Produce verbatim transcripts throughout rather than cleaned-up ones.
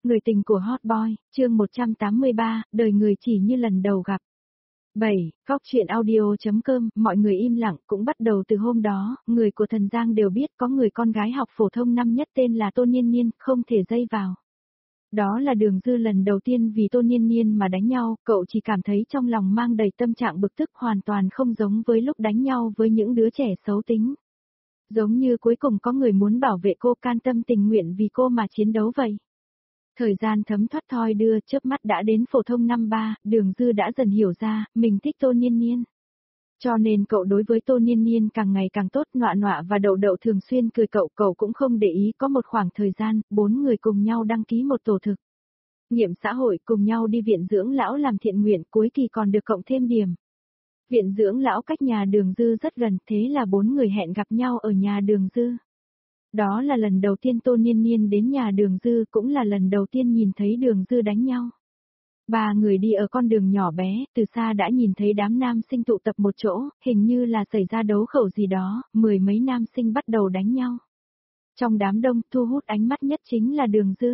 Người tình của Hot Boy, chương một trăm tám mươi ba, đời người chỉ như lần đầu gặp. bảy. Góc chuyện audio.com, mọi người im lặng cũng bắt đầu từ hôm đó, người của Thần Giang đều biết có người con gái học phổ thông năm nhất tên là Tôn Niên Niên, không thể dây vào. Đó là Đường Dư lần đầu tiên vì Tôn Niên Niên mà đánh nhau, cậu chỉ cảm thấy trong lòng mang đầy tâm trạng bực tức hoàn toàn không giống với lúc đánh nhau với những đứa trẻ xấu tính. Giống như cuối cùng có người muốn bảo vệ cô, can tâm tình nguyện vì cô mà chiến đấu vậy. Thời gian thấm thoát thoi đưa, chớp mắt đã đến phổ thông năm ba, Đường Dư đã dần hiểu ra, mình thích Tôn Niên Niên. Cho nên cậu đối với Tôn Niên Niên càng ngày càng tốt, Nọa Nọa và Đậu Đậu thường xuyên cười cậu, cậu cũng không để ý. Có một khoảng thời gian, bốn người cùng nhau đăng ký một tổ thực nghiệm xã hội, cùng nhau đi viện dưỡng lão làm thiện nguyện, cuối kỳ còn được cộng thêm điểm. Viện dưỡng lão cách nhà Đường Dư rất gần, thế là bốn người hẹn gặp nhau ở nhà Đường Dư. Đó là lần đầu tiên Tôn Niên Niên đến nhà Đường Dư, cũng là lần đầu tiên nhìn thấy Đường Dư đánh nhau. Ba người đi ở con đường nhỏ bé, từ xa đã nhìn thấy đám nam sinh tụ tập một chỗ, hình như là xảy ra đấu khẩu gì đó, mười mấy nam sinh bắt đầu đánh nhau. Trong đám đông, thu hút ánh mắt nhất chính là Đường Dư.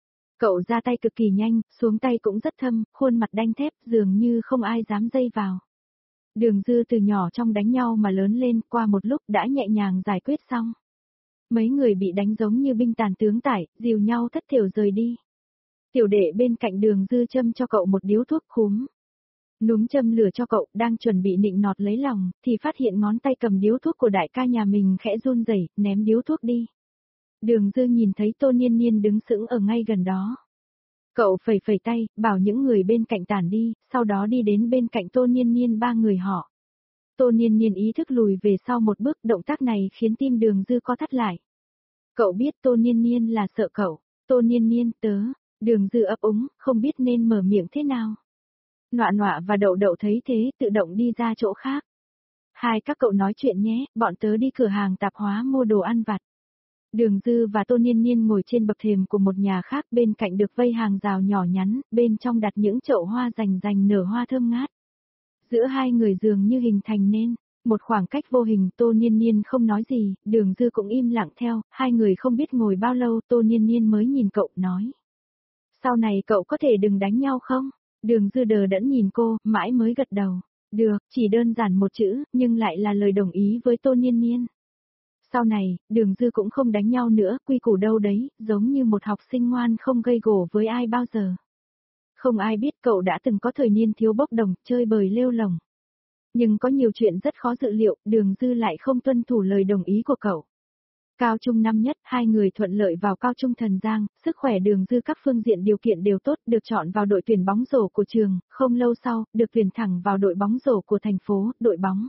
Cậu ra tay cực kỳ nhanh, xuống tay cũng rất thâm, khuôn mặt đanh thép, dường như không ai dám dây vào. Đường Dư từ nhỏ trong đánh nhau mà lớn lên, qua một lúc đã nhẹ nhàng giải quyết xong. Mấy người bị đánh giống như binh tàn tướng tải, dìu nhau thất thiểu rời đi. Tiểu đệ bên cạnh Đường Dư châm cho cậu một điếu thuốc khúm. Núm châm lửa cho cậu, đang chuẩn bị nịnh nọt lấy lòng, thì phát hiện ngón tay cầm điếu thuốc của đại ca nhà mình khẽ run rẩy, ném điếu thuốc đi. Đường Dư nhìn thấy Tôn Niên Niên đứng sững ở ngay gần đó. Cậu phẩy phẩy tay, bảo những người bên cạnh tản đi, sau đó đi đến bên cạnh Tôn Niên Niên ba người họ. Tôn Niên Niên ý thức lùi về sau một bước, động tác này khiến tim Đường Dư co thắt lại. Cậu biết Tôn Niên Niên là sợ cậu. Tôn Niên Niên, tớ. Đường Dư ấp úng, không biết nên mở miệng thế nào. Nọa Nọa và Đậu Đậu thấy thế, tự động đi ra chỗ khác. Hai các cậu nói chuyện nhé, bọn tớ đi cửa hàng tạp hóa mua đồ ăn vặt. Đường Dư và Tôn Niên Niên ngồi trên bậc thềm của một nhà khác, bên cạnh được vây hàng rào nhỏ nhắn, bên trong đặt những chậu hoa rành rành nở hoa thơm ngát. Giữa hai người dường như hình thành nên một khoảng cách vô hình. Tôn Niên Niên không nói gì, Đường Dư cũng im lặng theo, hai người không biết ngồi bao lâu, Tôn Niên Niên mới nhìn cậu, nói. Sau này cậu có thể đừng đánh nhau không? Đường Dư đờ đẫn nhìn cô, mãi mới gật đầu. Được, chỉ đơn giản một chữ, nhưng lại là lời đồng ý với Tôn Niên Niên. Sau này, Đường Dư cũng không đánh nhau nữa, quy củ đâu đấy, giống như một học sinh ngoan không gây gổ với ai bao giờ. Không ai biết cậu đã từng có thời niên thiếu bốc đồng, chơi bời lêu lồng. Nhưng có nhiều chuyện rất khó dự liệu, Đường Dư lại không tuân thủ lời đồng ý của cậu. Cao trung năm nhất, hai người thuận lợi vào cao trung Thần Giang, sức khỏe Đường Dư các phương diện điều kiện đều tốt, được chọn vào đội tuyển bóng rổ của trường, không lâu sau, được tuyển thẳng vào đội bóng rổ của thành phố, đội bóng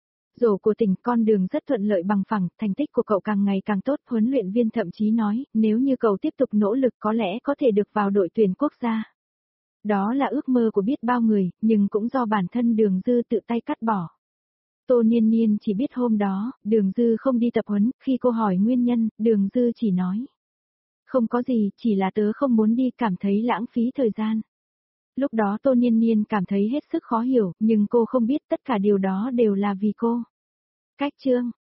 rổ của tỉnh. Con đường rất thuận lợi bằng phẳng, thành tích của cậu càng ngày càng tốt, huấn luyện viên thậm chí nói, nếu như cậu tiếp tục nỗ lực có lẽ có thể được vào đội tuyển quốc gia. Đó là ước mơ của biết bao người, nhưng cũng do bản thân Đường Dư tự tay cắt bỏ. Tôn Niên Niên chỉ biết hôm đó, Đường Dư không đi tập huấn, khi cô hỏi nguyên nhân, Đường Dư chỉ nói. Không có gì, chỉ là tớ không muốn đi, cảm thấy lãng phí thời gian. Lúc đó Tôn Niên Niên cảm thấy hết sức khó hiểu, nhưng cô không biết tất cả điều đó đều là vì cô. Cách chương.